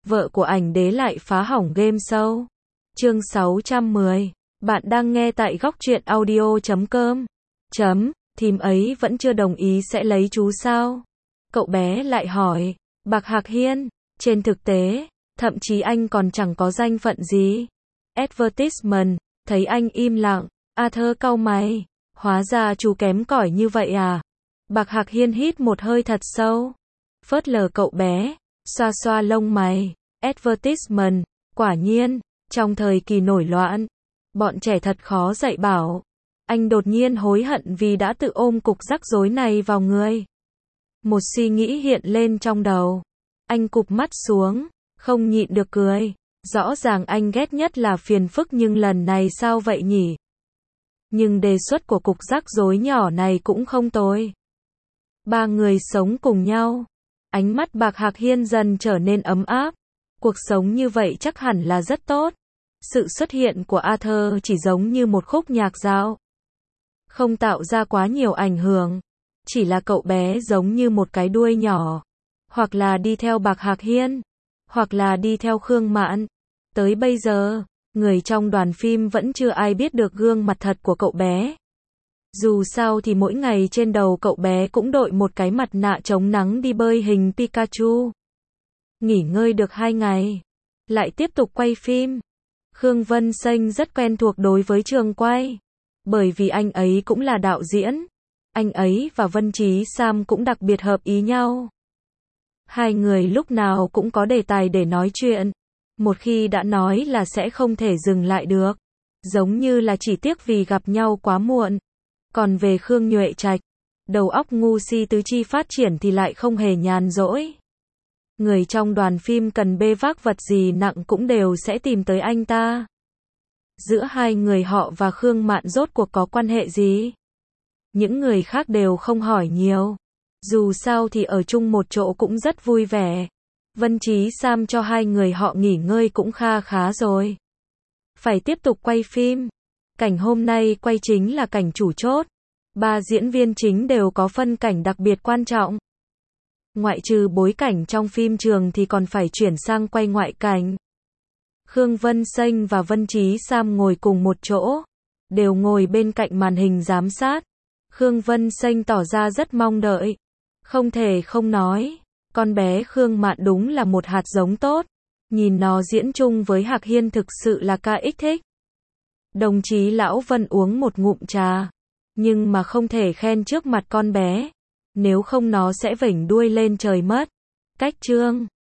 vợ của ảnh đế lại phá hỏng game show. Chương 610. Bạn đang nghe tại góc truyện audio.com. Thím ấy vẫn chưa đồng ý sẽ lấy chú sao? Cậu bé lại hỏi. Bạc Hạc Hiên, trên thực tế, thậm chí anh còn chẳng có danh phận gì. Advertisement, thấy anh im lặng, Arthur cau mày. Hóa ra chú kém cỏi như vậy à? Bạc Hạc Hiên hít một hơi thật sâu. Phớt lờ cậu bé, xoa xoa lông mày. Advertisement, quả nhiên, trong thời kỳ nổi loạn, bọn trẻ thật khó dạy bảo. Anh đột nhiên hối hận vì đã tự ôm cục rắc rối này vào người. Một suy nghĩ hiện lên trong đầu. Anh cụp mắt xuống, không nhịn được cười. Rõ ràng anh ghét nhất là phiền phức nhưng lần này sao vậy nhỉ? Nhưng đề xuất của cục rắc rối nhỏ này cũng không tồi. Ba người sống cùng nhau. Ánh mắt Bạc Hạc Hiên dần trở nên ấm áp. Cuộc sống như vậy chắc hẳn là rất tốt. Sự xuất hiện của Arthur chỉ giống như một khúc nhạc dạo. Không tạo ra quá nhiều ảnh hưởng. Chỉ là cậu bé giống như một cái đuôi nhỏ. Hoặc là đi theo Bạc Hạc Hiên. Hoặc là đi theo Khương Mạn. Tới bây giờ, người trong đoàn phim vẫn chưa ai biết được gương mặt thật của cậu bé. Dù sao thì mỗi ngày trên đầu cậu bé cũng đội một cái mặt nạ chống nắng đi bơi hình Pikachu. Nghỉ ngơi được 2 ngày, lại tiếp tục quay phim. Khương Vân Xanh rất quen thuộc đối với trường quay, bởi vì anh ấy cũng là đạo diễn. Anh ấy và Vân Trí Sam cũng đặc biệt hợp ý nhau. Hai người lúc nào cũng có đề tài để nói chuyện. Một khi đã nói là sẽ không thể dừng lại được. Giống như là chỉ tiếc vì gặp nhau quá muộn. Còn về Khương Nhuệ Trạch, đầu óc ngu si tứ chi phát triển thì lại không hề nhàn rỗi. Người trong đoàn phim cần bê vác vật gì nặng cũng đều sẽ tìm tới anh ta. Giữa hai người họ và Khương Mạn rốt cuộc có quan hệ gì? Những người khác đều không hỏi nhiều. Dù sao thì ở chung một chỗ cũng rất vui vẻ. Vân Trí Sam cho hai người họ nghỉ ngơi cũng kha khá rồi. Phải tiếp tục quay phim. Cảnh hôm nay quay chính là cảnh chủ chốt. 3 diễn viên chính đều có phân cảnh đặc biệt quan trọng. Ngoại trừ bối cảnh trong phim trường thì còn phải chuyển sang quay ngoại cảnh. Khương Vân Xanh và Vân Trí Sam ngồi cùng một chỗ. Đều ngồi bên cạnh màn hình giám sát. Khương Vân Xanh tỏ ra rất mong đợi. Không thể không nói. Con bé Khương Mạn đúng là một hạt giống tốt. Nhìn nó diễn chung với Hạc Hiên thực sự là KX thích. Đồng chí Lão Vân uống một ngụm trà. Nhưng mà không thể khen trước mặt con bé. Nếu không nó sẽ vểnh đuôi lên trời mất. Cách chương